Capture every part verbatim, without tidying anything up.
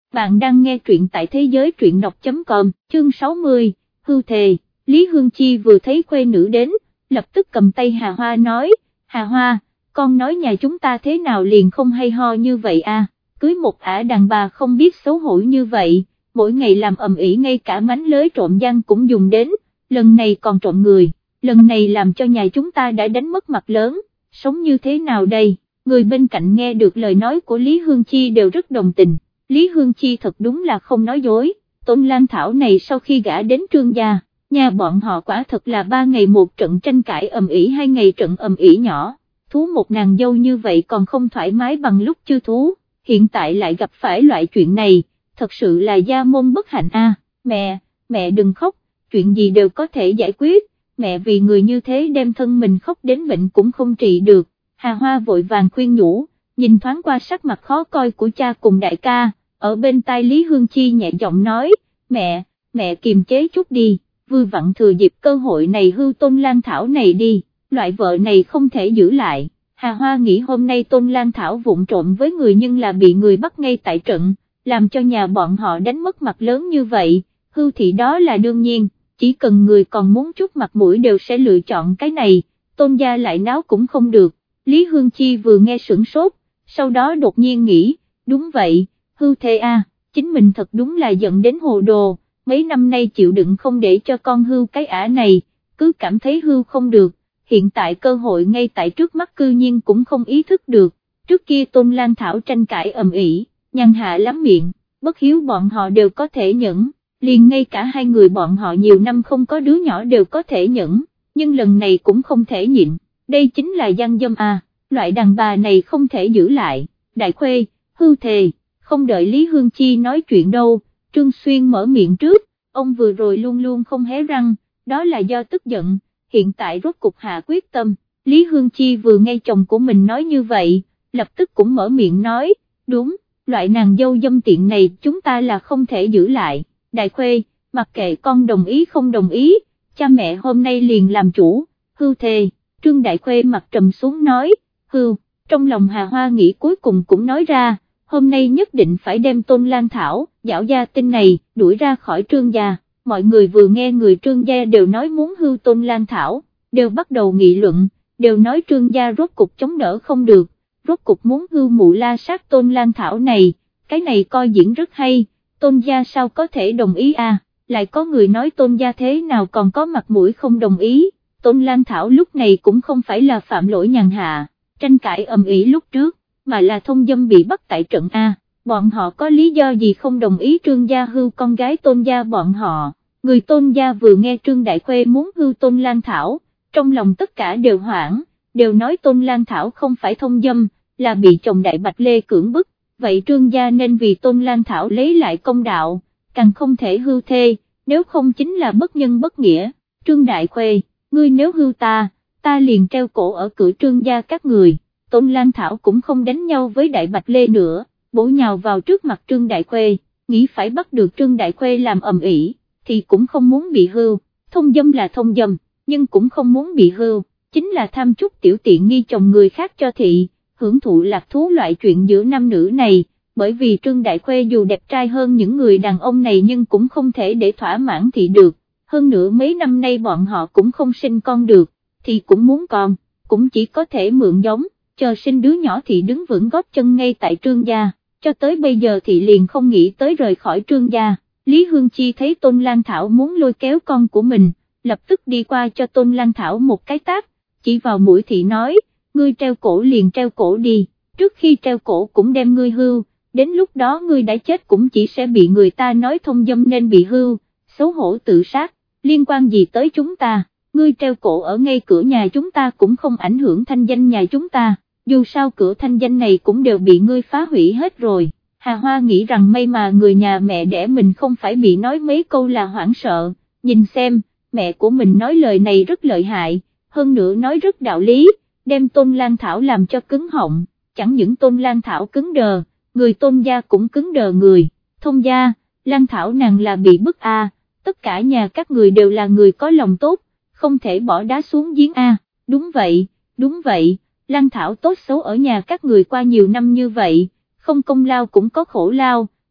bạn đang nghe truyện tại thế giới truyện đọc chấm com, chương sáu mươi, hưu thề. Lý Hương Chi vừa thấy khuê nữ đến, lập tức cầm tay Hà Hoa nói, Hà Hoa, con nói nhà chúng ta thế nào liền không hay ho như vậy à, cưới một ả đàn bà không biết xấu hổ như vậy, mỗi ngày làm ầm ĩ ngay cả mánh lới trộm giang cũng dùng đến, lần này còn trộm người, lần này làm cho nhà chúng ta đã đánh mất mặt lớn, sống như thế nào đây? Người bên cạnh nghe được lời nói của Lý Hương Chi đều rất đồng tình, Lý Hương Chi thật đúng là không nói dối, Tôn Lan Thảo này sau khi gả đến Trương gia, nhà bọn họ quả thật là ba ngày một trận tranh cãi ầm ĩ, hai ngày trận ầm ĩ nhỏ, thú một nàng dâu như vậy còn không thoải mái bằng lúc chưa thú, hiện tại lại gặp phải loại chuyện này, thật sự là gia môn bất hạnh a. Mẹ, mẹ đừng khóc, chuyện gì đều có thể giải quyết, mẹ vì người như thế đem thân mình khóc đến bệnh cũng không trị được. Hà Hoa vội vàng khuyên nhủ, nhìn thoáng qua sắc mặt khó coi của cha cùng đại ca, ở bên tai Lý Hương Chi nhẹ giọng nói, mẹ, mẹ kiềm chế chút đi, vừa vặn thừa dịp cơ hội này hưu Tôn Lan Thảo này đi, loại vợ này không thể giữ lại. Hà Hoa nghĩ hôm nay Tôn Lan Thảo vụng trộm với người nhưng là bị người bắt ngay tại trận, làm cho nhà bọn họ đánh mất mặt lớn như vậy, hưu thì đó là đương nhiên, chỉ cần người còn muốn chút mặt mũi đều sẽ lựa chọn cái này, Tôn gia lại náo cũng không được. Lý Hương Chi vừa nghe sửng sốt, sau đó đột nhiên nghĩ, đúng vậy, hưu thê a, chính mình thật đúng là giận đến hồ đồ, mấy năm nay chịu đựng không để cho con hưu cái ả này, cứ cảm thấy hưu không được, hiện tại cơ hội ngay tại trước mắt cư nhiên cũng không ý thức được, trước kia Tôn Lan Thảo tranh cãi ầm ĩ, nhàn hạ lắm miệng, bất hiếu bọn họ đều có thể nhẫn, liền ngay cả hai người bọn họ nhiều năm không có đứa nhỏ đều có thể nhẫn, nhưng lần này cũng không thể nhịn. Đây chính là gian dâm à, loại đàn bà này không thể giữ lại, đại khuê, hưu thề, không đợi Lý Hương Chi nói chuyện đâu, Trương Xuyên mở miệng trước, ông vừa rồi luôn luôn không hé răng, đó là do tức giận, hiện tại rốt cục hạ quyết tâm, Lý Hương Chi vừa nghe chồng của mình nói như vậy, lập tức cũng mở miệng nói, đúng, loại nàng dâu dâm tiện này chúng ta là không thể giữ lại, đại khuê, mặc kệ con đồng ý không đồng ý, cha mẹ hôm nay liền làm chủ, hưu thề. Trương Đại Khuê mặt trầm xuống nói, hưu, trong lòng Hà Hoa nghĩ cuối cùng cũng nói ra, hôm nay nhất định phải đem Tôn Lan Thảo, Giảo Gia Tinh này, đuổi ra khỏi Trương gia, mọi người vừa nghe người Trương gia đều nói muốn hưu Tôn Lan Thảo, đều bắt đầu nghị luận, đều nói Trương gia rốt cục chống đỡ không được, rốt cục muốn hưu mụ la sát Tôn Lan Thảo này, cái này coi diễn rất hay, Tôn gia sao có thể đồng ý à, lại có người nói Tôn gia thế nào còn có mặt mũi không đồng ý. Tôn Lan Thảo lúc này cũng không phải là phạm lỗi nhàn hạ, tranh cãi ầm ĩ lúc trước, mà là thông dâm bị bắt tại trận A, bọn họ có lý do gì không đồng ý Trương gia hưu con gái Tôn gia bọn họ, người Tôn gia vừa nghe Trương Đại Khuê muốn hưu Tôn Lan Thảo, trong lòng tất cả đều hoảng, đều nói Tôn Lan Thảo không phải thông dâm, là bị chồng Đại Bạch Lê cưỡng bức, vậy Trương gia nên vì Tôn Lan Thảo lấy lại công đạo, càng không thể hưu thê, nếu không chính là bất nhân bất nghĩa, Trương Đại Khuê. Ngươi nếu hưu ta, ta liền treo cổ ở cửa Trương gia các người, Tôn Lan Thảo cũng không đánh nhau với Đại Bạch Lê nữa, bổ nhào vào trước mặt Trương Đại Khuê, nghĩ phải bắt được Trương Đại Khuê làm ầm ĩ, thì cũng không muốn bị hưu, thông dâm là thông dâm, nhưng cũng không muốn bị hưu, chính là tham chút tiểu tiện nghi chồng người khác cho thị, hưởng thụ lạc thú loại chuyện giữa nam nữ này, bởi vì Trương Đại Khuê dù đẹp trai hơn những người đàn ông này nhưng cũng không thể để thỏa mãn thị được. Hơn nữa mấy năm nay bọn họ cũng không sinh con được, thì cũng muốn con, cũng chỉ có thể mượn giống, chờ sinh đứa nhỏ thì đứng vững gót chân ngay tại Trương gia, cho tới bây giờ thì liền không nghĩ tới rời khỏi Trương gia. Lý Hương Chi thấy Tôn Lan Thảo muốn lôi kéo con của mình, lập tức đi qua cho Tôn Lan Thảo một cái tát, chỉ vào mũi thị nói, ngươi treo cổ liền treo cổ đi, trước khi treo cổ cũng đem ngươi hưu, đến lúc đó ngươi đã chết cũng chỉ sẽ bị người ta nói thông dâm nên bị hưu, xấu hổ tự sát. Liên quan gì tới chúng ta, ngươi treo cổ ở ngay cửa nhà chúng ta cũng không ảnh hưởng thanh danh nhà chúng ta, dù sao cửa thanh danh này cũng đều bị ngươi phá hủy hết rồi. Hà Hoa nghĩ rằng may mà người nhà mẹ đẻ mình không phải bị nói mấy câu là hoảng sợ, nhìn xem, mẹ của mình nói lời này rất lợi hại, hơn nữa nói rất đạo lý, đem Tôn Lan Thảo làm cho cứng họng, chẳng những Tôn Lan Thảo cứng đờ, người Tôn gia cũng cứng đờ người, thông gia, Lan Thảo nàng là bị bức a. Tất cả nhà các người đều là người có lòng tốt, không thể bỏ đá xuống giếng a. Đúng vậy, đúng vậy, Lan Thảo tốt xấu ở nhà các người qua nhiều năm như vậy, không công lao cũng có khổ lao,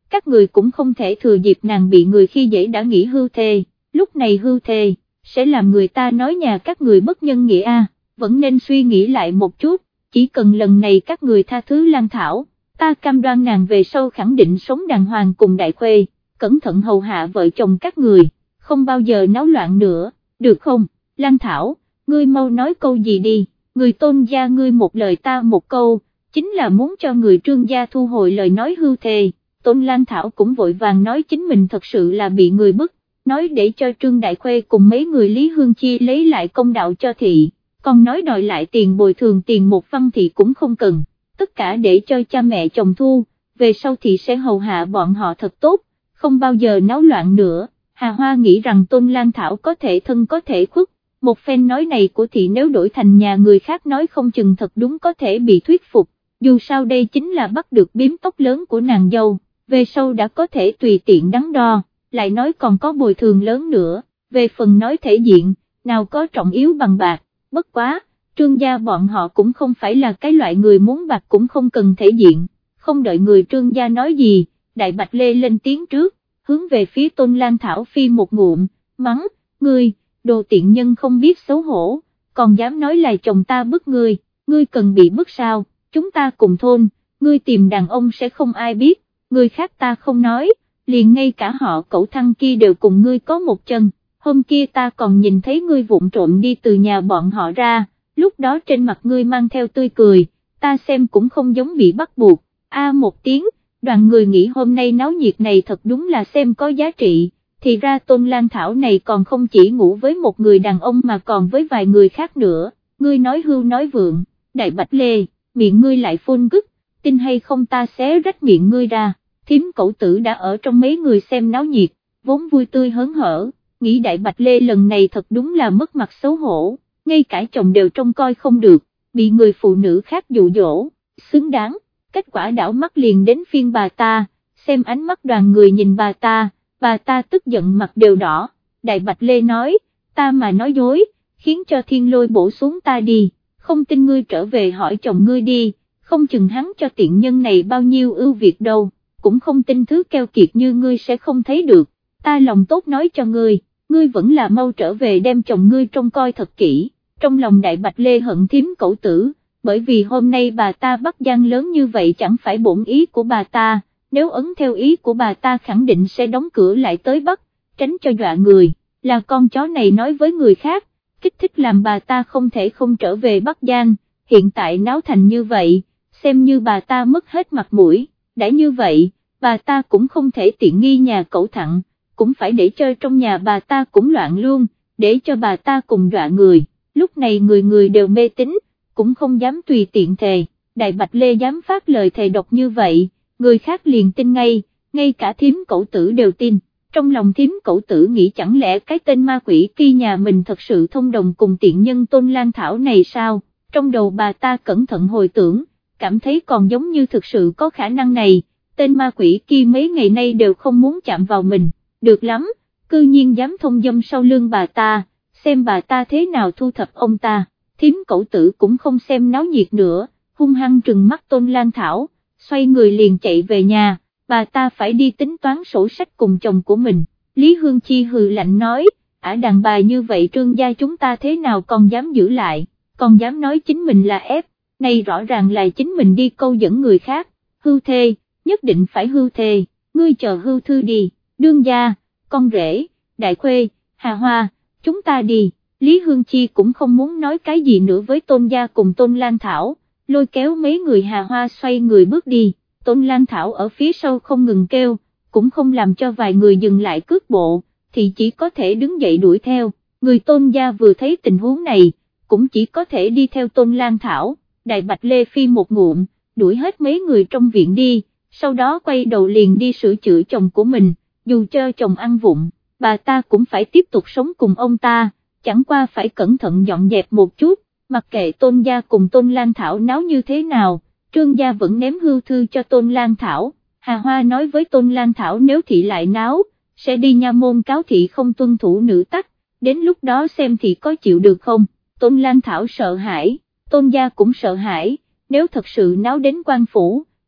các người cũng không thể thừa dịp nàng bị người khi dễ đã nghĩ hưu thê, lúc này hưu thê, sẽ làm người ta nói nhà các người bất nhân nghĩa a, vẫn nên suy nghĩ lại một chút, chỉ cần lần này các người tha thứ Lan Thảo, ta cam đoan nàng về sau khẳng định sống đàng hoàng cùng Đại Khuê, cẩn thận hầu hạ vợ chồng các người, không bao giờ náo loạn nữa, được không, Lan Thảo, ngươi mau nói câu gì đi, người Tôn gia ngươi một lời ta một câu, chính là muốn cho người Trương gia thu hồi lời nói hưu thề. Tôn Lan Thảo cũng vội vàng nói chính mình thật sự là bị người bức, nói để cho Trương Đại Khuê cùng mấy người Lý Hương Chi lấy lại công đạo cho thị, còn nói đòi lại tiền bồi thường tiền một văn thị cũng không cần, tất cả để cho cha mẹ chồng thu, về sau thị sẽ hầu hạ bọn họ thật tốt, không bao giờ náo loạn nữa. Hà Hoa nghĩ rằng Tôn Lan Thảo có thể thân có thể khuất, một phen nói này của thị nếu đổi thành nhà người khác nói không chừng thật đúng có thể bị thuyết phục, dù sao đây chính là bắt được biếm tóc lớn của nàng dâu, về sau đã có thể tùy tiện đắn đo, lại nói còn có bồi thường lớn nữa, về phần nói thể diện, nào có trọng yếu bằng bạc, bất quá, Trương gia bọn họ cũng không phải là cái loại người muốn bạc cũng không cần thể diện, không đợi người Trương gia nói gì, Đại Bạch Lê lên tiếng trước, hướng về phía Tôn Lan Thảo phi một ngụm, mắng, ngươi, đồ tiện nhân không biết xấu hổ, còn dám nói là chồng ta bức ngươi, ngươi cần bị bức sao, chúng ta cùng thôn, ngươi tìm đàn ông sẽ không ai biết, người khác ta không nói, liền ngay cả họ Cẩu Thăng kia đều cùng ngươi có một chân, hôm kia ta còn nhìn thấy ngươi vụng trộm đi từ nhà bọn họ ra, lúc đó trên mặt ngươi mang theo tươi cười, ta xem cũng không giống bị bắt buộc, a một tiếng, đoàn người nghĩ hôm nay náo nhiệt này thật đúng là xem có giá trị, thì ra Tôn Lan Thảo này còn không chỉ ngủ với một người đàn ông mà còn với vài người khác nữa, ngươi nói hưu nói vượng, Đại Bạch Lê, miệng ngươi lại phun gức, tin hay không ta xé rách miệng ngươi ra, thím Cẩu Tử đã ở trong mấy người xem náo nhiệt, vốn vui tươi hớn hở, nghĩ Đại Bạch Lê lần này thật đúng là mất mặt xấu hổ, ngay cả chồng đều trông coi không được, bị người phụ nữ khác dụ dỗ, xứng đáng, kết quả đảo mắt liền đến phiên bà ta, xem ánh mắt đoàn người nhìn bà ta, bà ta tức giận mặt đều đỏ, Đại Bạch Lê nói, ta mà nói dối, khiến cho Thiên Lôi bổ xuống ta đi, không tin ngươi trở về hỏi chồng ngươi đi, không chừng hắn cho tiện nhân này bao nhiêu ưu việt đâu, cũng không tin thứ keo kiệt như ngươi sẽ không thấy được, ta lòng tốt nói cho ngươi, ngươi vẫn là mau trở về đem chồng ngươi trông coi thật kỹ, trong lòng Đại Bạch Lê hận thím Cẩu Tử, bởi vì hôm nay bà ta bắt gian lớn như vậy chẳng phải bổn ý của bà ta, nếu ấn theo ý của bà ta khẳng định sẽ đóng cửa lại tới Bắc, tránh cho dọa người, là con chó này nói với người khác, kích thích làm bà ta không thể không trở về Bắc Giang, hiện tại náo thành như vậy, xem như bà ta mất hết mặt mũi, đã như vậy, bà ta cũng không thể tiện nghi nhà Cẩu Thặng, cũng phải để cho trong nhà bà ta cũng loạn luôn, để cho bà ta cùng dọa người, lúc này người người đều mê tín, cũng không dám tùy tiện thề, Đại Bạch Lê dám phát lời thề độc như vậy, người khác liền tin ngay, ngay cả thím Cẩu Tử đều tin, trong lòng thím Cẩu Tử nghĩ chẳng lẽ cái tên ma quỷ kia nhà mình thật sự thông đồng cùng tiện nhân Tôn Lan Thảo này sao, trong đầu bà ta cẩn thận hồi tưởng, cảm thấy còn giống như thực sự có khả năng này, tên ma quỷ kia mấy ngày nay đều không muốn chạm vào mình, được lắm, cư nhiên dám thông dâm sau lưng bà ta, xem bà ta thế nào thu thập ông ta, thím Cẩu Tử cũng không xem náo nhiệt nữa, hung hăng trừng mắt Tôn Lan Thảo, xoay người liền chạy về nhà, bà ta phải đi tính toán sổ sách cùng chồng của mình, Lý Hương Chi hừ lạnh nói, ả đàn bà như vậy Trương gia chúng ta thế nào còn dám giữ lại, còn dám nói chính mình là ép, này rõ ràng là chính mình đi câu dẫn người khác, hưu thê, nhất định phải hưu thê, ngươi chờ hưu thư đi, đương gia, con rể, Đại Khuê, Hà Hoa, chúng ta đi, Lý Hương Chi cũng không muốn nói cái gì nữa với Tôn gia cùng Tôn Lan Thảo, lôi kéo mấy người Hà Hoa xoay người bước đi, Tôn Lan Thảo ở phía sau không ngừng kêu, cũng không làm cho vài người dừng lại cước bộ, thì chỉ có thể đứng dậy đuổi theo, người Tôn gia vừa thấy tình huống này, cũng chỉ có thể đi theo Tôn Lan Thảo, Đại Bạch Lê phi một ngụm, đuổi hết mấy người trong viện đi, sau đó quay đầu liền đi sửa chữa chồng của mình, dù cho chồng ăn vụng, bà ta cũng phải tiếp tục sống cùng ông ta, chẳng qua phải cẩn thận dọn dẹp một chút, mặc kệ Tôn gia cùng Tôn Lan Thảo náo như thế nào, Trương gia vẫn ném hưu thư cho Tôn Lan Thảo, Hà Hoa nói với Tôn Lan Thảo nếu thị lại náo, sẽ đi nha môn cáo thị không tuân thủ nữ tắc, đến lúc đó xem thị có chịu được không, Tôn Lan Thảo sợ hãi, Tôn gia cũng sợ hãi, nếu thật sự náo đến quan phủ,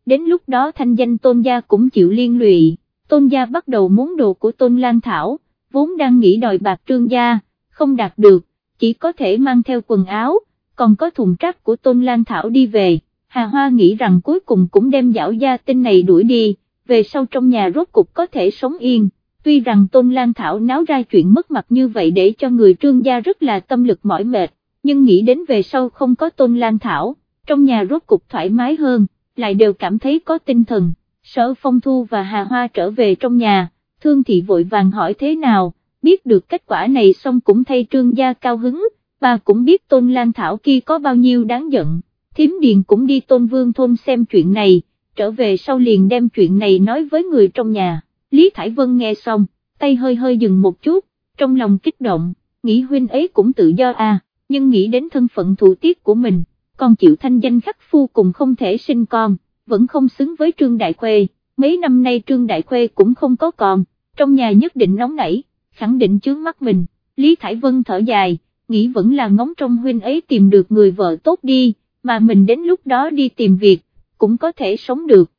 đến lúc đó thanh danh Tôn gia cũng chịu liên lụy. Tôn gia bắt đầu muốn đồ của Tôn Lan Thảo, vốn đang nghĩ đòi bạc Trương gia, không đạt được, chỉ có thể mang theo quần áo, còn có thùng trắc của Tôn Lan Thảo đi về. Hà Hoa nghĩ rằng cuối cùng cũng đem Giảo gia tinh này đuổi đi, về sau trong nhà rốt cục có thể sống yên. Tuy rằng Tôn Lan Thảo náo ra chuyện mất mặt như vậy để cho người Trương gia rất là tâm lực mỏi mệt, nhưng nghĩ đến về sau không có Tôn Lan Thảo, trong nhà rốt cục thoải mái hơn, lại đều cảm thấy có tinh thần. Sở Phong Thu và Hà Hoa trở về trong nhà, Thương Thị vội vàng hỏi thế nào, biết được kết quả này xong cũng thay Trương gia cao hứng, bà cũng biết Tôn Lan Thảo kia có bao nhiêu đáng giận. Thiếm Điền cũng đi Tôn Vương thôn xem chuyện này, trở về sau liền đem chuyện này nói với người trong nhà. Lý Thải Vân nghe xong, tay hơi hơi dừng một chút, trong lòng kích động, nghĩ huynh ấy cũng tự do à, nhưng nghĩ đến thân phận thụ tiết của mình, còn chịu thanh danh khắc phu cùng không thể sinh con, vẫn không xứng với Trương Đại Khuê, mấy năm nay Trương Đại Khuê cũng không có con, trong nhà nhất định nóng nảy, khẳng định chướng mắt mình. Lý Thải Vân thở dài, nghĩ vẫn là ngóng trong huynh ấy tìm được người vợ tốt đi, mà mình đến lúc đó đi tìm việc, cũng có thể sống được.